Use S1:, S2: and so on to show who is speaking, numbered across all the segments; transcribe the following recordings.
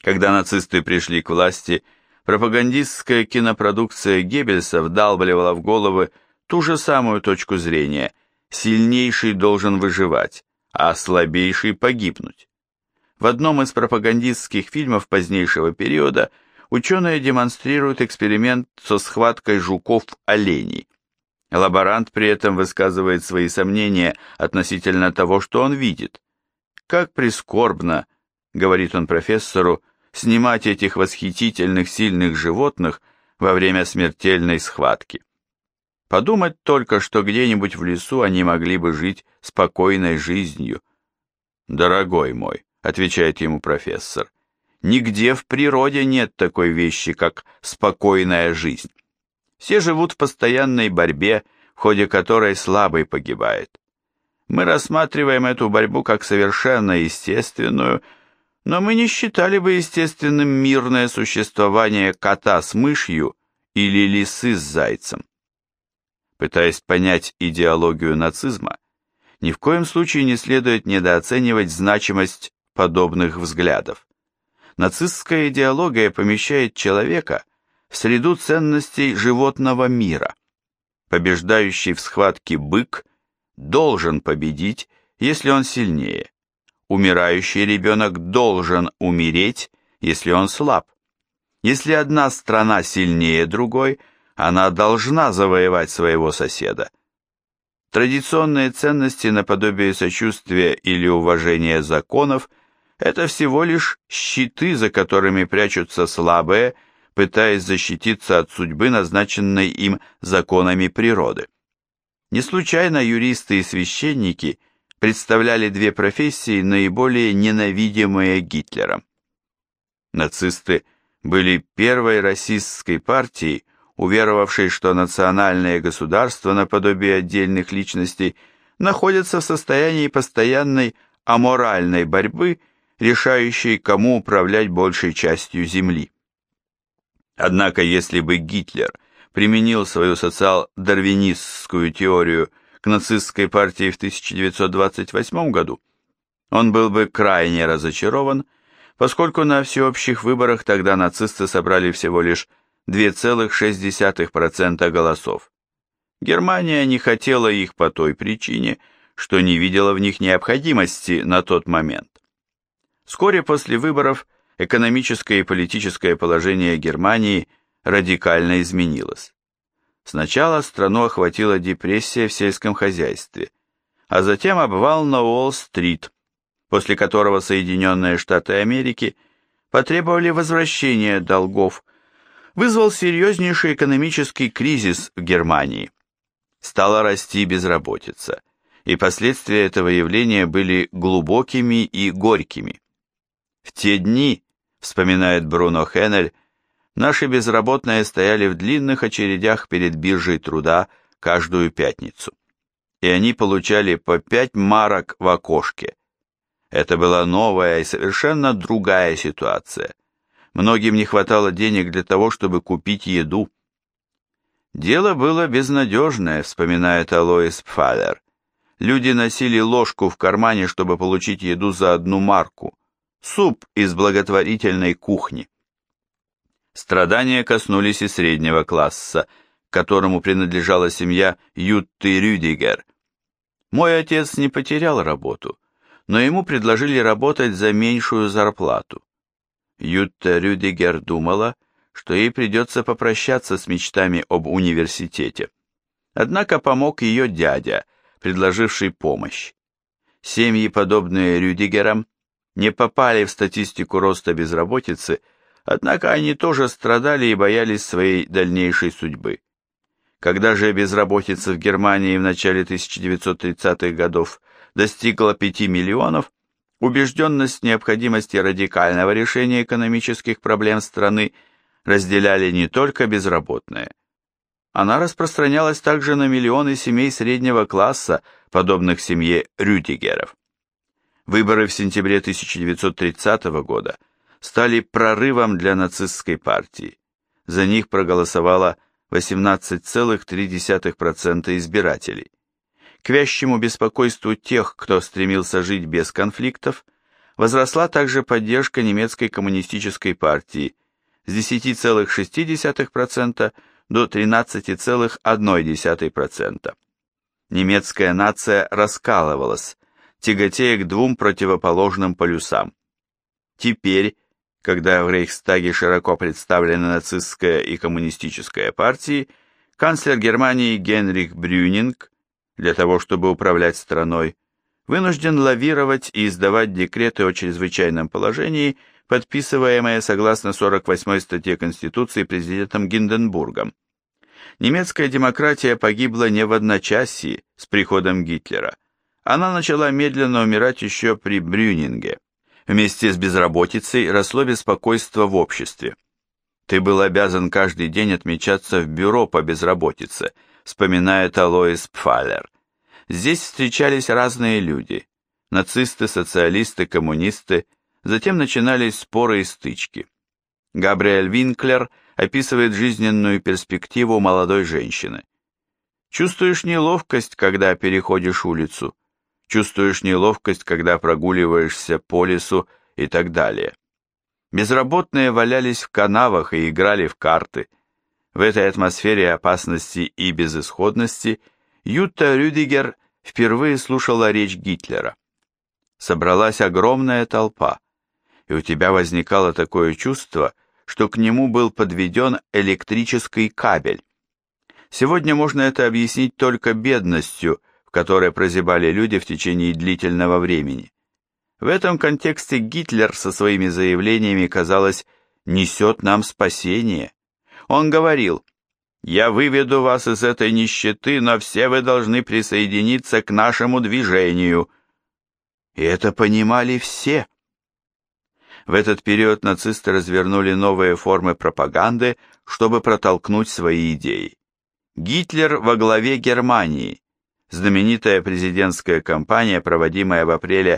S1: Когда нацисты пришли к власти, пропагандистская кинопродукция Геббельса вдалбливала в головы ту же самую точку зрения: сильнейший должен выживать, а слабейший погибнуть. В одном из пропагандистских фильмов позднейшего периода ученые демонстрируют эксперимент со схваткой жуков-оленей. Лаборант при этом высказывает свои сомнения относительно того, что он видит. «Как прискорбно, — говорит он профессору, — снимать этих восхитительных сильных животных во время смертельной схватки. Подумать только, что где-нибудь в лесу они могли бы жить спокойной жизнью». «Дорогой мой, — отвечает ему профессор, — нигде в природе нет такой вещи, как спокойная жизнь. Все живут в постоянной борьбе, в ходе которой слабый погибает. Мы рассматриваем эту борьбу как совершенно естественную, но мы не считали бы естественным мирное существование кота с мышью или лисы с зайцем». Пытаясь понять идеологию нацизма, ни в коем случае не следует недооценивать значимость подобных взглядов. Нацистская идеология помещает человека в среду ценностей животного мира. Побеждающий в схватке бык должен победить, если он сильнее. Умирающий ребенок должен умереть, если он слаб. Если одна страна сильнее другой, она должна завоевать своего соседа. Традиционные ценности наподобие сочувствия или уважения законов – это всего лишь щиты, за которыми прячутся слабые, пытаясь защититься от судьбы, назначенной им законами природы. Не случайно юристы и священники представляли две профессии, наиболее ненавидимые Гитлером. Нацисты были первой расистской партией, уверовавшей, что национальные государства, наподобие отдельных личностей, находятся в состоянии постоянной аморальной борьбы, решающей, кому управлять большей частью земли. Однако, если бы Гитлер применил свою социал-дарвинистскую теорию к нацистской партии в 1928 году, он был бы крайне разочарован, поскольку на всеобщих выборах тогда нацисты собрали всего лишь 2,6% голосов. Германия не хотела их по той причине, что не видела в них необходимости на тот момент. Вскоре после выборов экономическое и политическое положение Германии радикально изменилось. Сначала страну охватила депрессия в сельском хозяйстве, а затем обвал на Уолл-стрит, после которого Соединенные Штаты Америки потребовали возвращения долгов, вызвал серьезнейший экономический кризис в Германии. Стала расти безработица, и последствия этого явления были глубокими и горькими. В те дни, вспоминает Бруно Хеннель, наши безработные стояли в длинных очередях перед биржей труда каждую пятницу, и они получали по 5 марок в окошке. Это была новая и совершенно другая ситуация. Многим не хватало денег для того, чтобы купить еду. Дело было безнадежное, вспоминает Алоис Пфалер. Люди носили ложку в кармане, чтобы получить еду за 1 марку. Суп из благотворительной кухни. Страдания коснулись и среднего класса, к которому принадлежала семья Ютты Рюдигер. Мой отец не потерял работу, но ему предложили работать за меньшую зарплату. Ютта Рюдигер думала, что ей придется попрощаться с мечтами об университете. Однако помог ее дядя, предложивший помощь. Семьи, подобные Рюдигерам, не попали в статистику роста безработицы, однако они тоже страдали и боялись своей дальнейшей судьбы. Когда же безработица в Германии в начале 1930-х годов достигла 5 миллионов, убежденность в необходимости радикального решения экономических проблем страны разделяли не только безработные. Она распространялась также на миллионы семей среднего класса, подобных семье Рюдигеров. Выборы в сентябре 1930 года стали прорывом для нацистской партии. За них проголосовало 18,3% избирателей. К вящему беспокойству тех, кто стремился жить без конфликтов, возросла также поддержка немецкой коммунистической партии с 10,6% до 13,1%. Немецкая нация раскалывалась, тяготея к двум противоположным полюсам. Теперь, когда в Рейхстаге широко представлены нацистская и коммунистическая партии, канцлер Германии Генрих Брюнинг, для того чтобы управлять страной, вынужден лавировать и издавать декреты о чрезвычайном положении, подписываемые согласно 48-й статье Конституции президентом Гинденбургом. Немецкая демократия погибла не в одночасье с приходом Гитлера. Она начала медленно умирать еще при Брюнинге. Вместе с безработицей росло беспокойство в обществе. «Ты был обязан каждый день отмечаться в бюро по безработице», вспоминает Алоис Пфалер. Здесь встречались разные люди – нацисты, социалисты, коммунисты, затем начинались споры и стычки. Габриэль Винклер описывает жизненную перспективу молодой женщины. Чувствуешь неловкость, когда переходишь улицу, чувствуешь неловкость, когда прогуливаешься по лесу и так далее. Безработные валялись в канавах и играли в карты. В этой атмосфере опасности и безысходности Ютта Рюдигер впервые слушала речь Гитлера. Собралась огромная толпа, и у тебя возникало такое чувство, что к нему был подведен электрический кабель. Сегодня можно это объяснить только бедностью, в которой прозябали люди в течение длительного времени. В этом контексте Гитлер со своими заявлениями, казалось, несет нам спасение. Он говорил: «Я выведу вас из этой нищеты, но все вы должны присоединиться к нашему движению». И это понимали все. В этот период нацисты развернули новые формы пропаганды, чтобы протолкнуть свои идеи. Гитлер во главе Германии. Знаменитая президентская кампания, проводимая в апреле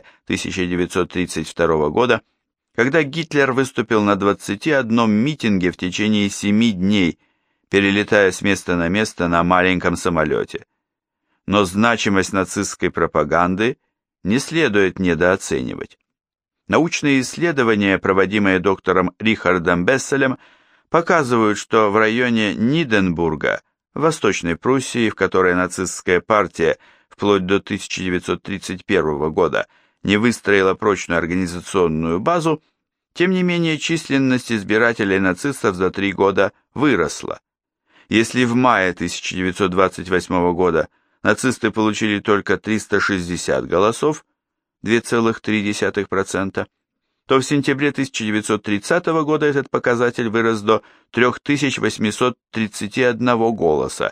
S1: 1932 года, когда Гитлер выступил на 21 митинге в течение 7 дней, перелетая с места на место на маленьком самолете. Но значимость нацистской пропаганды не следует недооценивать. Научные исследования, проводимые доктором Рихардом Бесселем, показывают, что в районе Ниденбурга, в Восточной Пруссии, в которой нацистская партия вплоть до 1931 года не выстроила прочную организационную базу, тем не менее численность избирателей нацистов за 3 года выросла. Если в мае 1928 года нацисты получили только 360 голосов, 2,3%, то в сентябре 1930 года этот показатель вырос до 3831 голоса,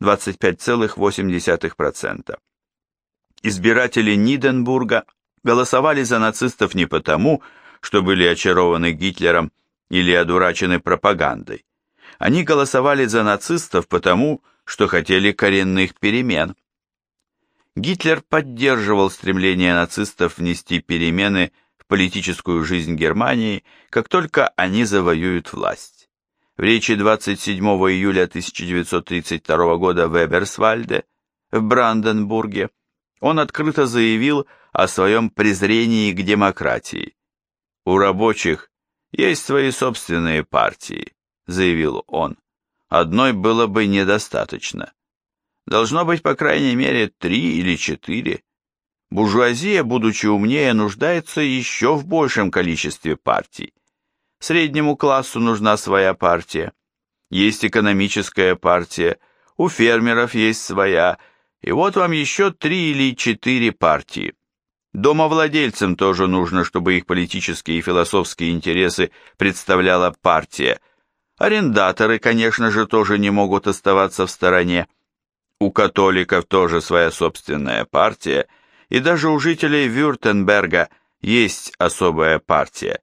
S1: 25,8%. Избиратели Ниденбурга голосовали за нацистов не потому, что были очарованы Гитлером или одурачены пропагандой. Они голосовали за нацистов потому, что хотели коренных перемен. Гитлер поддерживал стремление нацистов внести перемены в политическую жизнь Германии, как только они завоюют власть. В речи 27 июля 1932 года в Эберсвальде, в Бранденбурге, он открыто заявил о своем презрении к демократии. «У рабочих есть свои собственные партии», — заявил он. «Одной было бы недостаточно. Должно быть, по крайней мере, 3 или 4. Буржуазия, будучи умнее, нуждается еще в большем количестве партий. Среднему классу нужна своя партия. Есть экономическая партия, у фермеров есть своя, и вот вам еще 3 или 4 партии. Домовладельцам тоже нужно, чтобы их политические и философские интересы представляла партия. Арендаторы, конечно же, тоже не могут оставаться в стороне. У католиков тоже своя собственная партия, и даже у жителей Вюртемберга есть особая партия.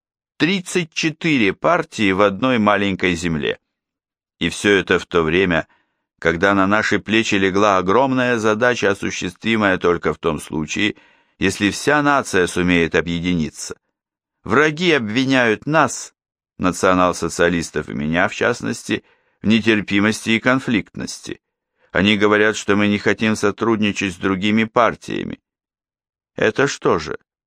S1: 34 партии в одной маленькой земле. И все это в то время, когда на наши плечи легла огромная задача, осуществимая только в том случае, если вся нация сумеет объединиться. Враги обвиняют нас, национал-социалистов и меня в частности, в нетерпимости и конфликтности. Они говорят, что мы не хотим сотрудничать с другими партиями. Это что же?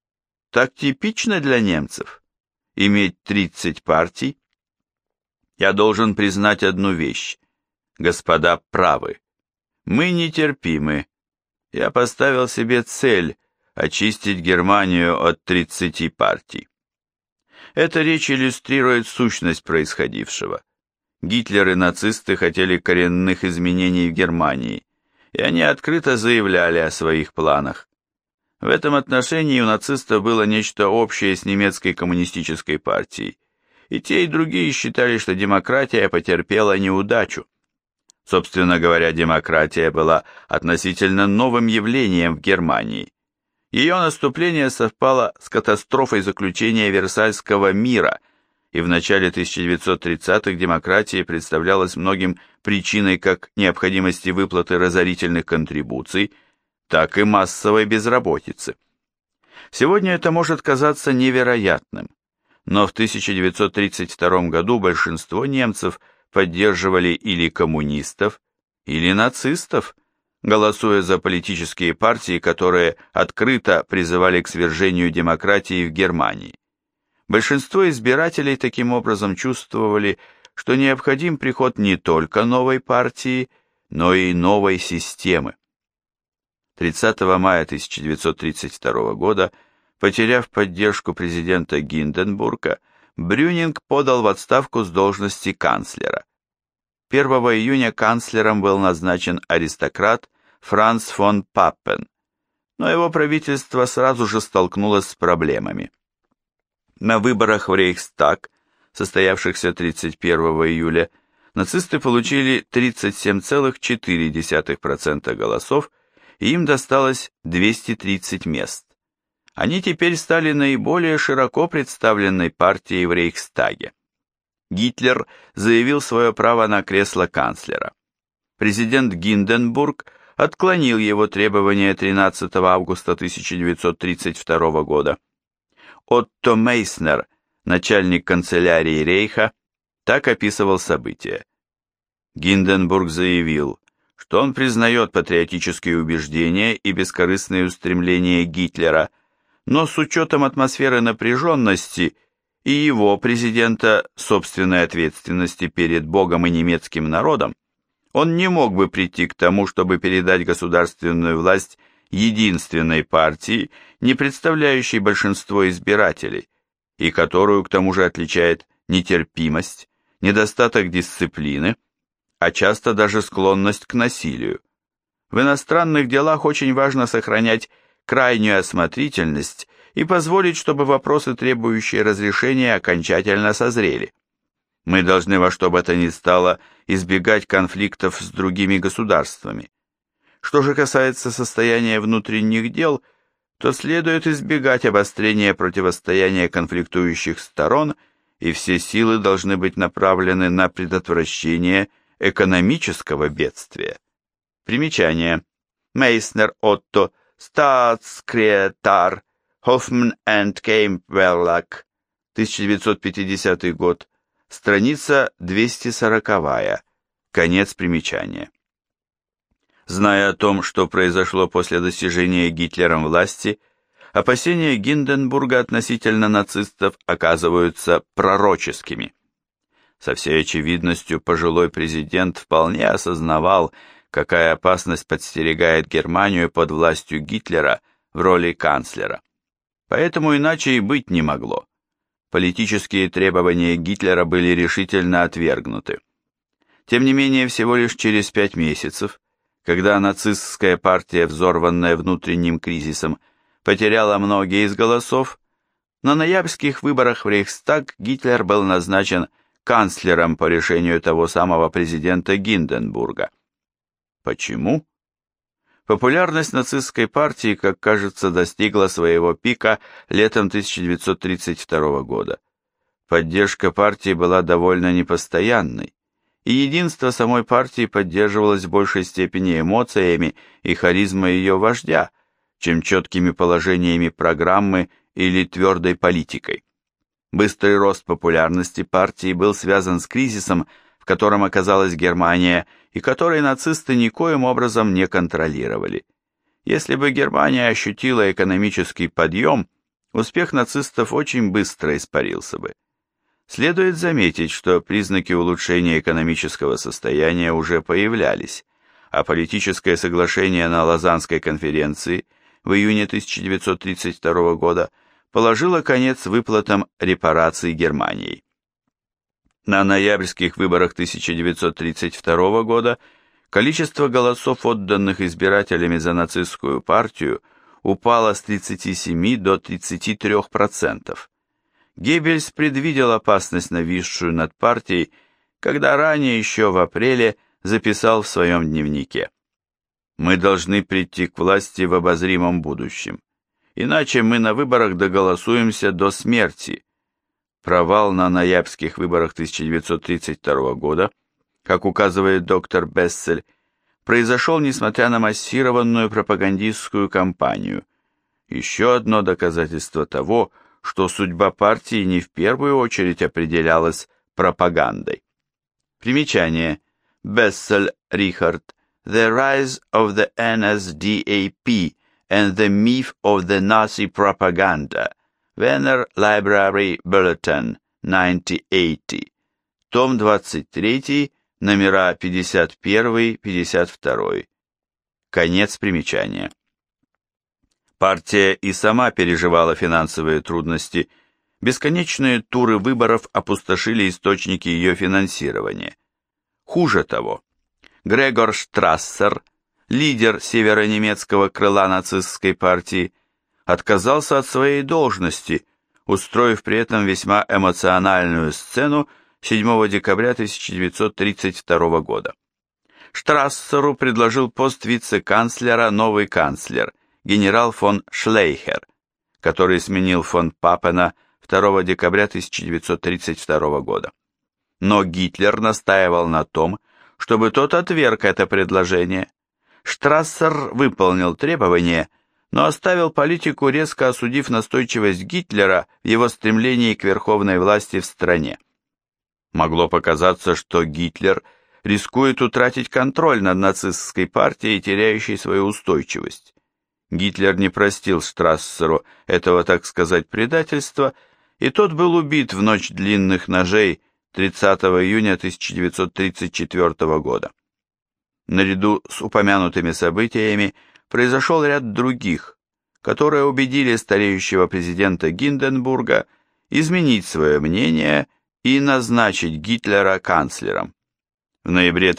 S1: Так типично для немцев иметь 30 партий? Я должен признать одну вещь. Господа правы. Мы нетерпимы. Я поставил себе цель очистить Германию от 30 партий. Эта речь иллюстрирует сущность происходившего. Гитлер и нацисты хотели коренных изменений в Германии, и они открыто заявляли о своих планах. В этом отношении у нацистов было нечто общее с немецкой коммунистической партией, и те, и другие считали, что демократия потерпела неудачу. Собственно говоря, демократия была относительно новым явлением в Германии. Ее наступление совпало с катастрофой заключения Версальского мира, и в начале 1930-х демократия представлялась многим причиной как необходимости выплаты разорительных контрибуций, так и массовой безработицы. Сегодня это может казаться невероятным, но в 1932 году большинство немцев поддерживали или коммунистов, или нацистов, голосуя за политические партии, которые открыто призывали к свержению демократии в Германии. Большинство избирателей таким образом чувствовали, что необходим приход не только новой партии, но и новой системы. 30 мая 1932 года, потеряв поддержку президента Гинденбурга, Брюнинг подал в отставку с должности канцлера. 1 июня канцлером был назначен аристократ Франц фон Паппен, но его правительство сразу же столкнулось с проблемами. На выборах в Рейхстаг, состоявшихся 31 июля, нацисты получили 37,4% голосов, и им досталось 230 мест. Они теперь стали наиболее широко представленной партией в Рейхстаге. Гитлер заявил свое право на кресло канцлера. Президент Гинденбург отклонил его требования 13 августа 1932 года. Отто Мейснер, начальник канцелярии Рейха, так описывал события. Гинденбург заявил, что он признает патриотические убеждения и бескорыстные устремления Гитлера, но с учетом атмосферы напряженности и его, президента, собственной ответственности перед Богом и немецким народом, он не мог бы прийти к тому, чтобы передать государственную власть единственной партии, не представляющей большинство избирателей, и которую к тому же отличает нетерпимость, недостаток дисциплины, а часто даже склонность к насилию. В иностранных делах очень важно сохранять крайнюю осмотрительность и позволить, чтобы вопросы, требующие разрешения, окончательно созрели. Мы должны во что бы то ни стало избегать конфликтов с другими государствами. Что же касается состояния внутренних дел, то следует избегать обострения противостояния конфликтующих сторон, и все силы должны быть направлены на предотвращение экономического бедствия. Примечание. Мейснер Отто, статскретар, Hoffmann and Кеймп-Верлаг, 1950 год, страница 240, конец примечания. Зная о том, что произошло после достижения Гитлером власти, опасения Гинденбурга относительно нацистов оказываются пророческими. Со всей очевидностью пожилой президент вполне осознавал, какая опасность подстерегает Германию под властью Гитлера в роли канцлера. Поэтому иначе и быть не могло. Политические требования Гитлера были решительно отвергнуты. Тем не менее, всего лишь через 5 месяцев, когда нацистская партия, взорванная внутренним кризисом, потеряла многие из голосов, на ноябрьских выборах в Рейхстаг Гитлер был назначен канцлером по решению того самого президента Гинденбурга. Почему? Популярность нацистской партии, как кажется, достигла своего пика летом 1932 года. Поддержка партии была довольно непостоянной, и единство самой партии поддерживалось в большей степени эмоциями и харизмой ее вождя, чем четкими положениями программы или твердой политикой. Быстрый рост популярности партии был связан с кризисом, в котором оказалась Германия, и который нацисты никоим образом не контролировали. Если бы Германия ощутила экономический подъем, успех нацистов очень быстро испарился бы. Следует заметить, что признаки улучшения экономического состояния уже появлялись, а политическое соглашение на Лозаннской конференции в июне 1932 года положило конец выплатам репараций Германии. На ноябрьских выборах 1932 года количество голосов, отданных избирателями за нацистскую партию, упало с 37 до 33%. Геббельс предвидел опасность, нависшую над партией, когда ранее, еще в апреле, записал в своем дневнике: «Мы должны прийти к власти в обозримом будущем, иначе мы на выборах доголосуемся до смерти». Провал на ноябрьских выборах 1932 года, как указывает доктор Бессель, произошел несмотря на массированную пропагандистскую кампанию. Еще одно доказательство того, что судьба партии не в первую очередь определялась пропагандой. Примечание. Бессель, Рихард. The Rise of the NSDAP and the Myth of the Nazi Propaganda. Wiener Library Bulletin, 1980. Том 23, номера 51-52. Конец примечания. Партия и сама переживала финансовые трудности. Бесконечные туры выборов опустошили источники ее финансирования. Хуже того, Грегор Штрассер, лидер северонемецкого крыла нацистской партии, отказался от своей должности, устроив при этом весьма эмоциональную сцену 7 декабря 1932 года. Штрассеру предложил пост вице-канцлера новый канцлер, генерал фон Шлейхер, который сменил фон Папена 2 декабря 1932 года. Но Гитлер настаивал на том, чтобы тот отверг это предложение. Штрассер выполнил требование, но оставил политику, резко осудив настойчивость Гитлера в его стремлении к верховной власти в стране. Могло показаться, что Гитлер рискует утратить контроль над нацистской партией, теряющей свою устойчивость. Гитлер не простил Штрассеру этого, так сказать, предательства, и тот был убит в ночь длинных ножей 30 июня 1934 года. Наряду с упомянутыми событиями произошел ряд других, которые убедили стареющего президента Гинденбурга изменить свое мнение и назначить Гитлера канцлером. В ноябре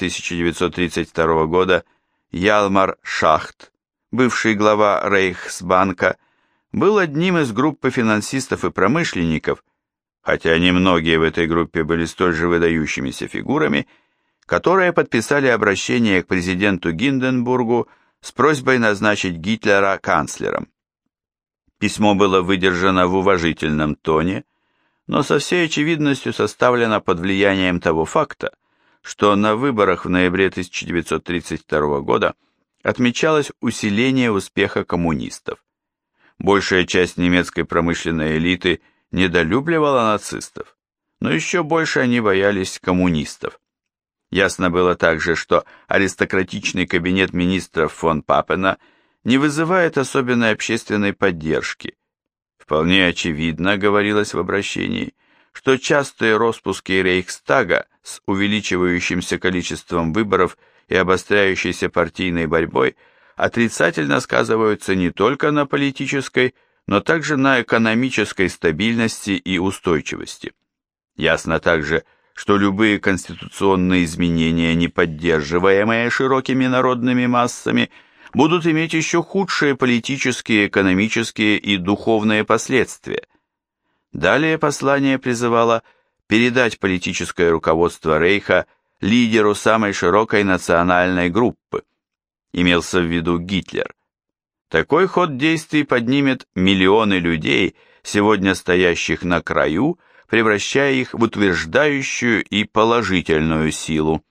S1: 1932 года Ялмар Шахт, бывший глава Рейхсбанка, был одним из группы финансистов и промышленников, хотя немногие в этой группе были столь же выдающимися фигурами, которые подписали обращение к президенту Гинденбургу с просьбой назначить Гитлера канцлером. Письмо было выдержано в уважительном тоне, но со всей очевидностью составлено под влиянием того факта, что на выборах в ноябре 1932 года отмечалось усиление успеха коммунистов. Большая часть немецкой промышленной элиты недолюбливала нацистов, но еще больше они боялись коммунистов. Ясно было также, что аристократичный кабинет министров фон Папена не вызывает особенной общественной поддержки. Вполне очевидно, говорилось в обращении, что частые распуски Рейхстага с увеличивающимся количеством выборов и обостряющейся партийной борьбой отрицательно сказываются не только на политической, но также на экономической стабильности и устойчивости. Ясно также, что любые конституционные изменения, не поддерживаемые широкими народными массами, будут иметь еще худшие политические, экономические и духовные последствия. Далее послание призывало передать политическое руководство Рейха лидеру самой широкой национальной группы. Имелся в виду Гитлер. Такой ход действий поднимет миллионы людей, сегодня стоящих на краю, превращая их в утверждающую и положительную силу.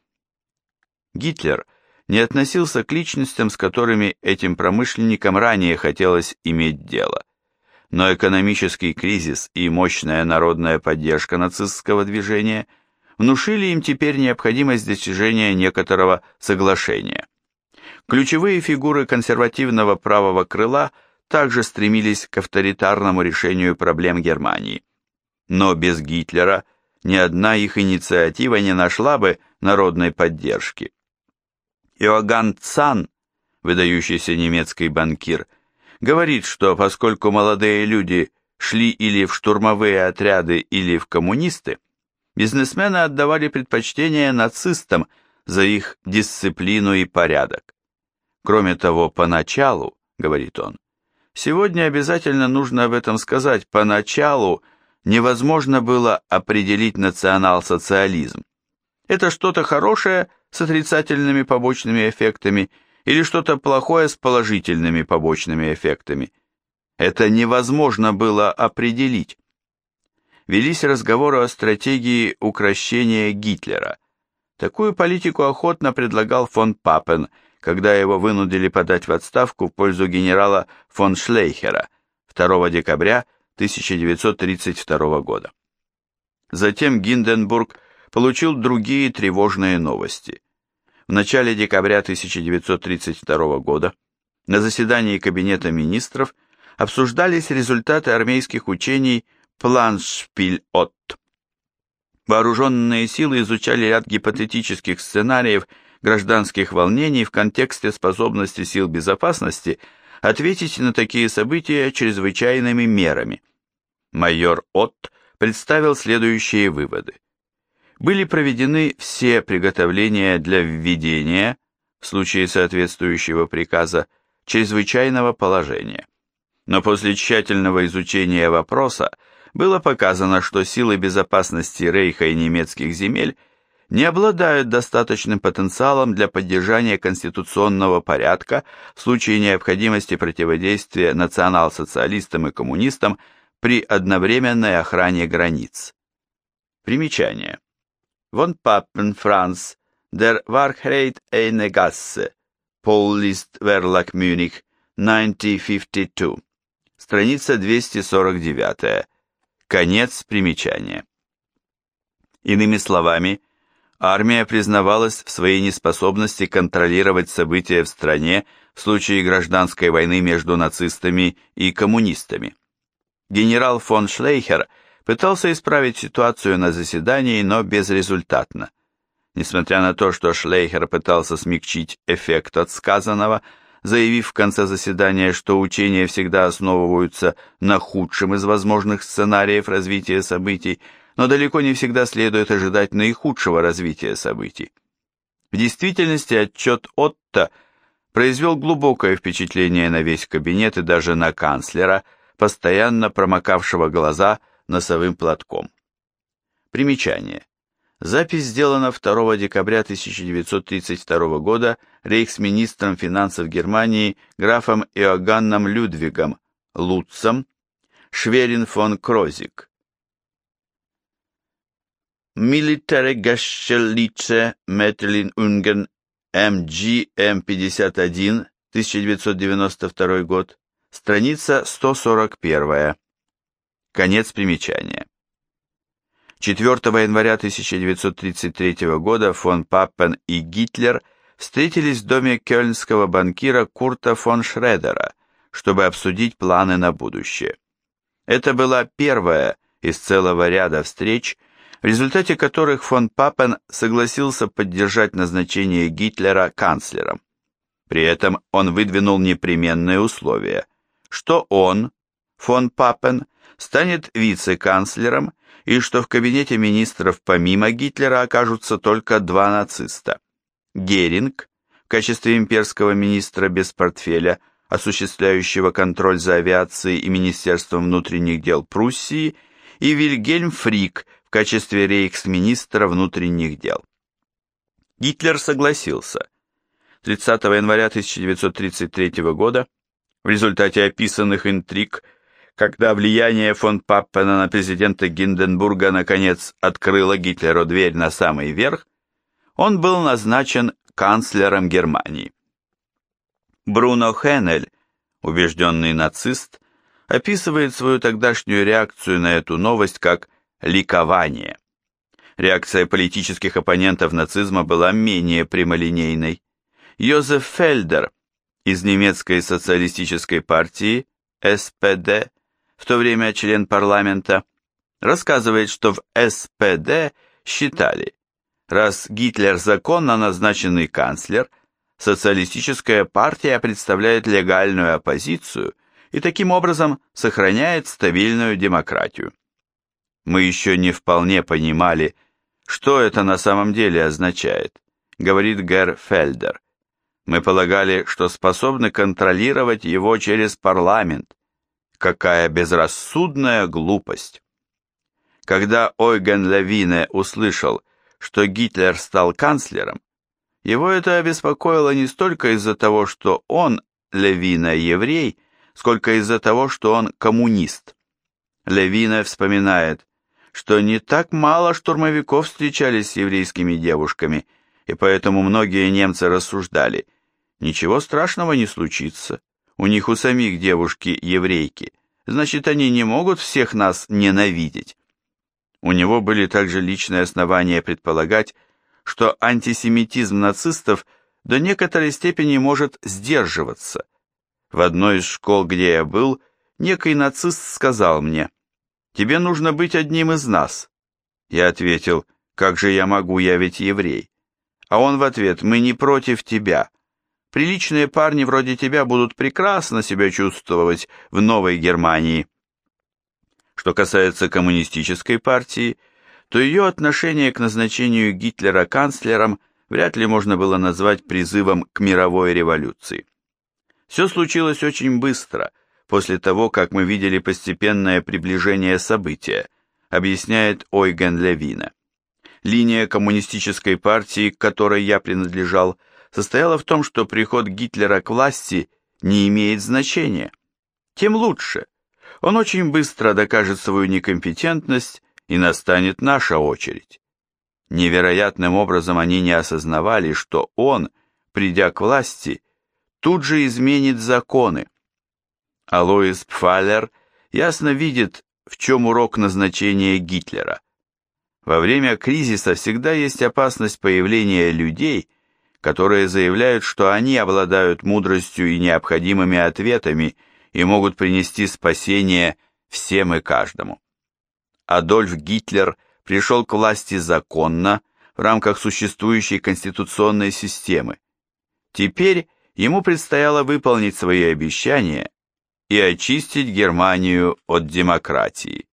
S1: Гитлер не относился к личностям, с которыми этим промышленникам ранее хотелось иметь дело. Но экономический кризис и мощная народная поддержка нацистского движения внушили им теперь необходимость достижения некоторого соглашения. Ключевые фигуры консервативного правого крыла также стремились к авторитарному решению проблем Германии. Но без Гитлера ни одна их инициатива не нашла бы народной поддержки. Иоганн Цан, выдающийся немецкий банкир, говорит, что поскольку молодые люди шли или в штурмовые отряды, или в коммунисты, бизнесмены отдавали предпочтение нацистам за их дисциплину и порядок. Кроме того, поначалу, говорит он, сегодня обязательно нужно об этом сказать, поначалу невозможно было определить национал-социализм. Это что-то хорошее с отрицательными побочными эффектами или что-то плохое с положительными побочными эффектами. Это невозможно было определить. Велись разговоры о стратегии укрощения Гитлера. Такую политику охотно предлагал фон Папен, когда его вынудили подать в отставку в пользу генерала фон Шлейхера 2 декабря 1932 года. Затем Гинденбург получил другие тревожные новости. В начале декабря 1932 года на заседании Кабинета министров обсуждались результаты армейских учений Планшпиль-Отт. Вооруженные силы изучали ряд гипотетических сценариев гражданских волнений в контексте способности сил безопасности ответить на такие события чрезвычайными мерами. Майор Отт представил следующие выводы. Были проведены все приготовления для введения, в случае соответствующего приказа, чрезвычайного положения. Но после тщательного изучения вопроса было показано, что силы безопасности Рейха и немецких земель не обладают достаточным потенциалом для поддержания конституционного порядка в случае необходимости противодействия национал-социалистам и коммунистам при одновременной охране границ. Примечание. Von Papen Franz, der Wahrheit eine Gasse, Paulist Verlag Munich, 1952. Страница 249. Конец примечания. Иными словами, армия признавалась в своей неспособности контролировать события в стране в случае гражданской войны между нацистами и коммунистами. Генерал фон Шлейхер пытался исправить ситуацию на заседании, но безрезультатно. Несмотря на то, что Шлейхер пытался смягчить эффект от сказанного, заявив в конце заседания, что учения всегда основываются на худшем из возможных сценариев развития событий, но далеко не всегда следует ожидать наихудшего развития событий. В действительности отчет Отто произвел глубокое впечатление на весь кабинет и даже на канцлера, постоянно промокавшего глаза носовым платком. Примечание. Запись сделана 2 декабря 1932 года рейхсминистром финансов Германии графом Иоганном Людвигом Лутцем, Шверин фон Крозик. Military Geschäftliche Mittelungen MG-M51, 1992 год, страница 141. Конец примечания. 4 января 1933 года фон Папен и Гитлер встретились в доме кёльнского банкира Курта фон Шредера, чтобы обсудить планы на будущее. Это была первая из целого ряда встреч, в результате которых фон Папен согласился поддержать назначение Гитлера канцлером. При этом он выдвинул непременные условия, что он, фон Папен, станет вице-канцлером и что в кабинете министров помимо Гитлера окажутся только 2 нациста. Геринг, в качестве имперского министра без портфеля, осуществляющего контроль за авиацией и Министерством внутренних дел Пруссии, и Вильгельм Фрик в качестве рейхсминистра внутренних дел. Гитлер согласился. 30 января 1933 года, в результате описанных интриг, когда влияние фон Паппена на президента Гинденбурга наконец открыло Гитлеру дверь на самый верх, он был назначен канцлером Германии. Бруно Хеннель, убежденный нацист, описывает свою тогдашнюю реакцию на эту новость как ликование. Реакция политических оппонентов нацизма была менее прямолинейной. Йозеф Фельдер из немецкой социалистической партии, СПД, в то время член парламента, рассказывает, что в СПД считали, раз Гитлер законно назначенный канцлер, социалистическая партия представляет легальную оппозицию и таким образом сохраняет стабильную демократию. Мы еще не вполне понимали, что это на самом деле означает, говорит Герр Фельдер. Мы полагали, что способны контролировать его через парламент. Какая безрассудная глупость! Когда Ойген Левине услышал, что Гитлер стал канцлером, его это обеспокоило не столько из-за того, что он, Левине, еврей, сколько из-за того, что он коммунист. Левине вспоминает, что не так мало штурмовиков встречались с еврейскими девушками, и поэтому многие немцы рассуждали, ничего страшного не случится, у них у самих девушки еврейки, значит, они не могут всех нас ненавидеть. У него были также личные основания предполагать, что антисемитизм нацистов до некоторой степени может сдерживаться. В одной из школ, где я был, некий нацист сказал мне: «Тебе нужно быть одним из нас». Я ответил: «Как же я могу, я ведь еврей». А он в ответ: «Мы не против тебя. Приличные парни вроде тебя будут прекрасно себя чувствовать в Новой Германии». Что касается коммунистической партии, то ее отношение к назначению Гитлера канцлером вряд ли можно было назвать призывом к мировой революции. Все случилось очень быстро, после того, как мы видели постепенное приближение события, объясняет Ойген Левине. Линия коммунистической партии, к которой я принадлежал, состояла в том, что приход Гитлера к власти не имеет значения. Тем лучше. Он очень быстро докажет свою некомпетентность, и настанет наша очередь. Невероятным образом они не осознавали, что он, придя к власти, тут же изменит законы. Алоис Пфаллер ясно видит, в чем урок назначения Гитлера. Во время кризиса всегда есть опасность появления людей, которые заявляют, что они обладают мудростью и необходимыми ответами и могут принести спасение всем и каждому. Адольф Гитлер пришел к власти законно в рамках существующей конституционной системы. Теперь ему предстояло выполнить свои обещания и очистить Германию от демократии.